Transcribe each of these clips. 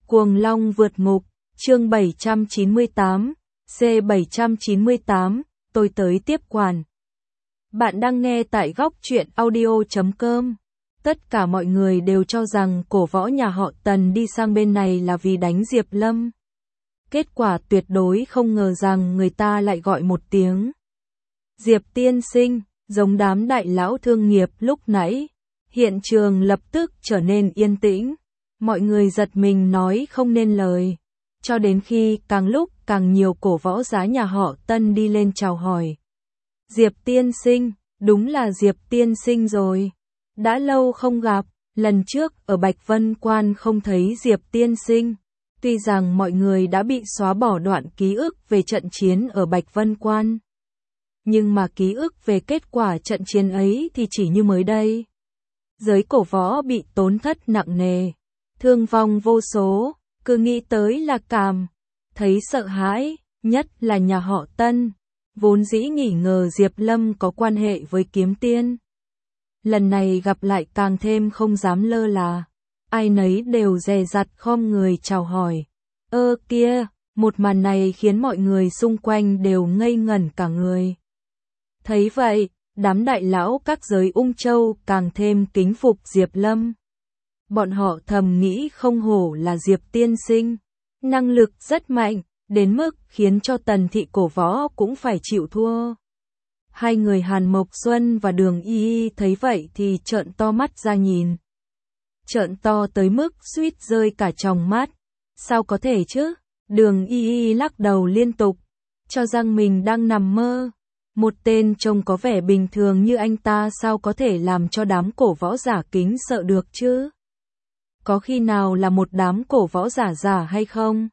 Cuồng Long vượt ngục, chương 798, C798, tôi tới tiếp quản. Bạn đang nghe tại góc truyện audio.com. Tất cả mọi người đều cho rằng cổ võ nhà họ Tần đi sang bên này là vì đánh Diệp Lâm. Kết quả tuyệt đối không ngờ rằng người ta lại gọi một tiếng Diệp tiên sinh, giống đám đại lão thương nghiệp lúc nãy. Hiện trường lập tức trở nên yên tĩnh. Mọi người giật mình nói không nên lời. Cho đến khi càng lúc càng nhiều cổ võ giá nhà họ Tân đi lên chào hỏi. Diệp tiên sinh, đúng là Diệp tiên sinh rồi. Đã lâu không gặp, lần trước ở Bạch Vân Quan không thấy Diệp tiên sinh. Tuy rằng mọi người đã bị xóa bỏ đoạn ký ức về trận chiến ở Bạch Vân Quan. Nhưng mà ký ức về kết quả trận chiến ấy thì chỉ như mới đây. Giới cổ võ bị tổn thất nặng nề, thương vong vô số, cứ nghĩ tới là cảm thấy sợ hãi, nhất là nhà họ Tân, vốn dĩ nghi ngờ Diệp Lâm có quan hệ với Kiếm Tiên. Lần này gặp lại càng thêm không dám lơ là, ai nấy đều dè dặt khom người chào hỏi. Kia, một màn này khiến mọi người xung quanh đều ngây ngẩn cả người. Thấy vậy, đám đại lão các giới Ung Châu càng thêm kính phục Diệp Lâm. Bọn họ thầm nghĩ không hổ là Diệp tiên sinh, năng lực rất mạnh, đến mức khiến cho Tần thị cổ võ cũng phải chịu thua. Hai người Hàn Mộc Xuân và Đường Y Y thấy vậy thì trợn to mắt ra nhìn. Trợn to tới mức suýt rơi cả tròng mắt. Sao có thể chứ? Đường Y Y lắc đầu liên tục, cho rằng mình đang nằm mơ. Một tên trông có vẻ bình thường như anh ta sao có thể làm cho đám cổ võ giả kính sợ được chứ? Có khi nào là một đám cổ võ giả hay không?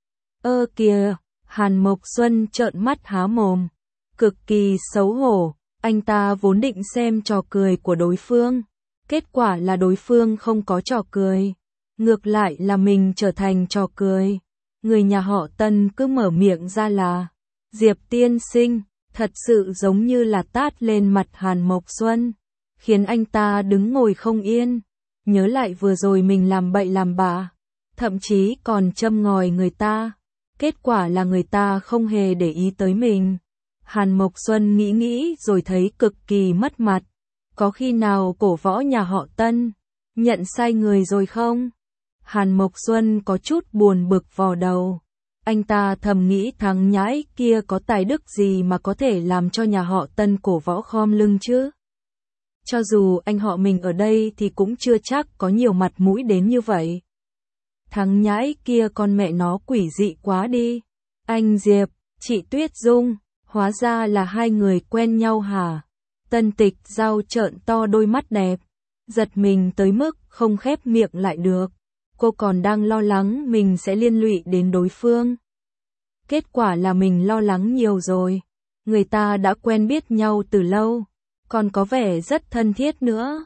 Kìa, Hàn Mộc Xuân trợn mắt há mồm, cực kỳ xấu hổ, anh ta vốn định xem trò cười của đối phương, kết quả là đối phương không có trò cười, ngược lại là mình trở thành trò cười. Người nhà họ Tân cứ mở miệng ra là Diệp tiên sinh, thật sự giống như là tát lên mặt Hàn Mộc Xuân, khiến anh ta đứng ngồi không yên. Nhớ lại vừa rồi mình làm bậy làm bạ, thậm chí còn châm ngòi người ta, kết quả là người ta không hề để ý tới mình. Hàn Mộc Xuân nghĩ rồi thấy cực kỳ mất mặt, có khi nào cổ võ nhà họ Tân nhận sai người rồi không? Hàn Mộc Xuân có chút buồn bực vò đầu, anh ta thầm nghĩ thằng nhãi kia có tài đức gì mà có thể làm cho nhà họ Tân cổ võ khom lưng chứ? Cho dù anh họ mình ở đây thì cũng chưa chắc có nhiều mặt mũi đến như vậy. Thằng nhãi kia con mẹ nó quỷ dị quá đi. Anh Diệp, chị Tuyết Dung, hóa ra là hai người quen nhau hả? Tân Tịch Giao trợn to đôi mắt đẹp, giật mình tới mức không khép miệng lại được. Cô còn đang lo lắng mình sẽ liên lụy đến đối phương. Kết quả là mình lo lắng nhiều rồi. Người ta đã quen biết nhau từ lâu, còn có vẻ rất thân thiết nữa.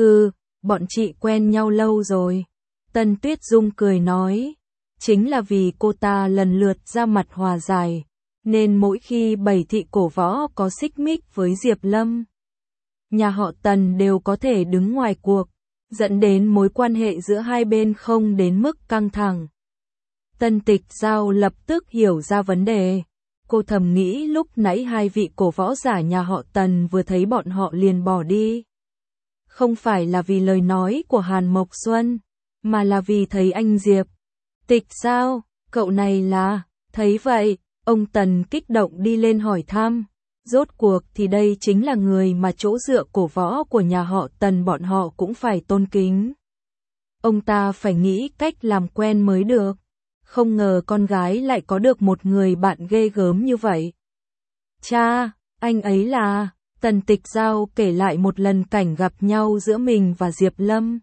Bọn chị quen nhau lâu rồi. Tân Tuyết Dung cười nói. Chính là vì cô ta lần lượt ra mặt hòa giải, nên mỗi khi bảy thị cổ võ có xích mích với Diệp Lâm, nhà họ Tần đều có thể đứng ngoài cuộc, dẫn đến mối quan hệ giữa hai bên không đến mức căng thẳng. Tân Tịch Giao lập tức hiểu ra vấn đề. Cô thầm nghĩ lúc nãy hai vị cổ võ giả nhà họ Tần vừa thấy bọn họ liền bỏ đi. Không phải là vì lời nói của Hàn Mộc Xuân, mà là vì thấy anh Diệp. Tịch Giao, cậu này là... Thấy vậy, ông Tần kích động đi lên hỏi thăm. Rốt cuộc thì đây chính là người mà chỗ dựa cổ võ của nhà họ Tần bọn họ cũng phải tôn kính. Ông ta phải nghĩ cách làm quen mới được. Không ngờ con gái lại có được một người bạn ghê gớm như vậy. Cha, anh ấy là... Tần Tịch Giao kể lại một lần cảnh gặp nhau giữa mình và Diệp Lâm.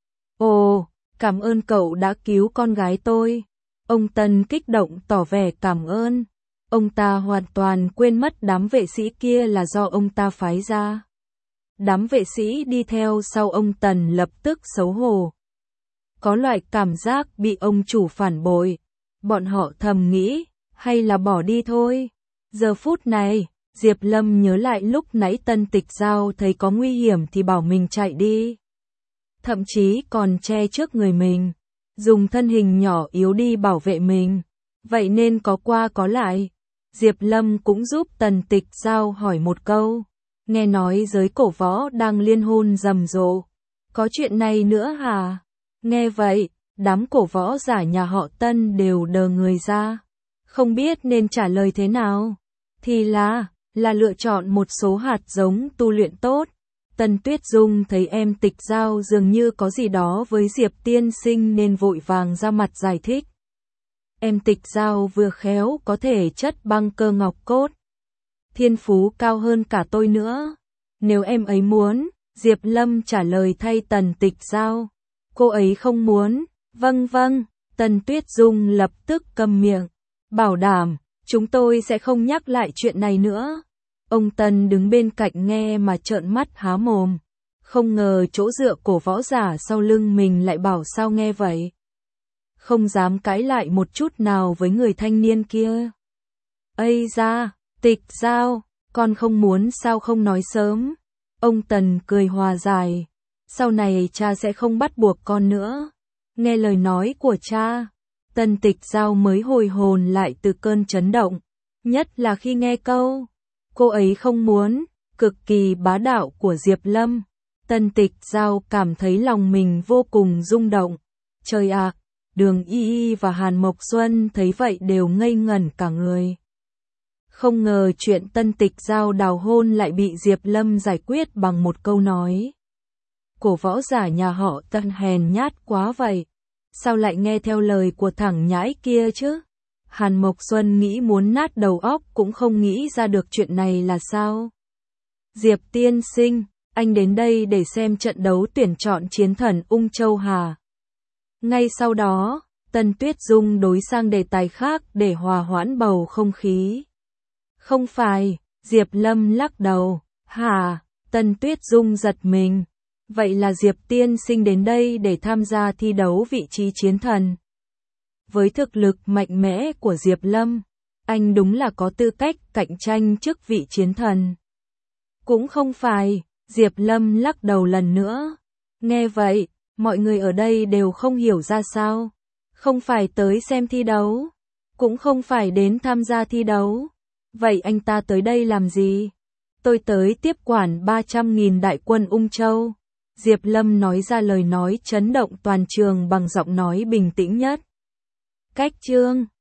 Ồ, cảm ơn cậu đã cứu con gái tôi. Ông Tần kích động tỏ vẻ cảm ơn. Ông ta hoàn toàn quên mất đám vệ sĩ kia là do ông ta phái ra. Đám vệ sĩ đi theo sau ông Tần lập tức xấu hổ. Có loại cảm giác bị ông chủ phản bội. Bọn họ thầm nghĩ, hay là bỏ đi thôi. Giờ phút này, Diệp Lâm nhớ lại lúc nãy Tân Tịch Giao thấy có nguy hiểm thì bảo mình chạy đi. Thậm chí còn che trước người mình. dùng thân hình nhỏ yếu đi bảo vệ mình. Vậy nên có qua có lại. Diệp Lâm cũng giúp Tần Tịch Giao hỏi một câu. Nghe nói giới cổ võ đang liên hôn rầm rộ. Có chuyện này nữa hả? Nghe vậy, đám cổ võ giả nhà họ Tân đều đờ người ra. Không biết nên trả lời thế nào. Thì là lựa chọn một số hạt giống tu luyện tốt. Tần Tuyết Dung thấy em Tịch Giao dường như có gì đó với Diệp tiên sinh nên vội vàng ra mặt giải thích. Em Tịch Giao vừa khéo có thể chất băng cơ ngọc cốt. Thiên phú cao hơn cả tôi nữa. Nếu em ấy muốn, Diệp Lâm trả lời thay Tần Tịch Giao. Cô ấy không muốn. Vâng vâng, Tần Tuyết Dung lập tức câm miệng. Bảo đảm, chúng tôi sẽ không nhắc lại chuyện này nữa. Ông Tần đứng bên cạnh nghe mà trợn mắt há mồm. Không ngờ chỗ dựa cổ võ giả sau lưng mình lại bảo sao nghe vậy. Không dám cãi lại một chút nào với người thanh niên kia. Ây da, Tịch Giao, con không muốn sao không nói sớm. Ông Tần cười hòa giải. Sau này cha sẽ không bắt buộc con nữa. Nghe lời nói của cha, Tần Tịch Giao mới hồi hồn lại từ cơn chấn động. Nhất là khi nghe câu cô ấy không muốn, cực kỳ bá đạo của Diệp Lâm. Tần Tịch Giao cảm thấy lòng mình vô cùng rung động. Trời ạ, Đường Y Y và Hàn Mộc Xuân thấy vậy đều ngây ngẩn cả người. Không ngờ chuyện Tần Tịch Giao đào hôn lại bị Diệp Lâm giải quyết bằng một câu nói. Cổ võ giả nhà họ Tần hèn nhát quá vậy. Sao lại nghe theo lời của thằng nhãi kia chứ? Hàn Mộc Xuân nghĩ muốn nát đầu óc cũng không nghĩ ra được chuyện này là sao. Diệp tiên sinh, anh đến đây để xem trận đấu tuyển chọn chiến thần Ung Châu hả? Ngay sau đó, Tần Tuyết Dung đối sang đề tài khác để hòa hoãn bầu không khí. Không phải, Diệp Lâm lắc đầu. Hả? Tần Tuyết Dung giật mình. Vậy là Diệp tiên sinh đến đây để tham gia thi đấu vị trí chiến thần. Với thực lực mạnh mẽ của Diệp Lâm, anh đúng là có tư cách cạnh tranh chức vị chiến thần. Cũng không phải, Diệp Lâm lắc đầu lần nữa. Nghe vậy, mọi người ở đây đều không hiểu ra sao. Không phải tới xem thi đấu, cũng không phải đến tham gia thi đấu. Vậy anh ta tới đây làm gì? Tôi tới tiếp quản 300.000 đại quân Ung Châu. Diệp Lâm nói ra lời nói chấn động toàn trường bằng giọng nói bình tĩnh nhất. Cách chương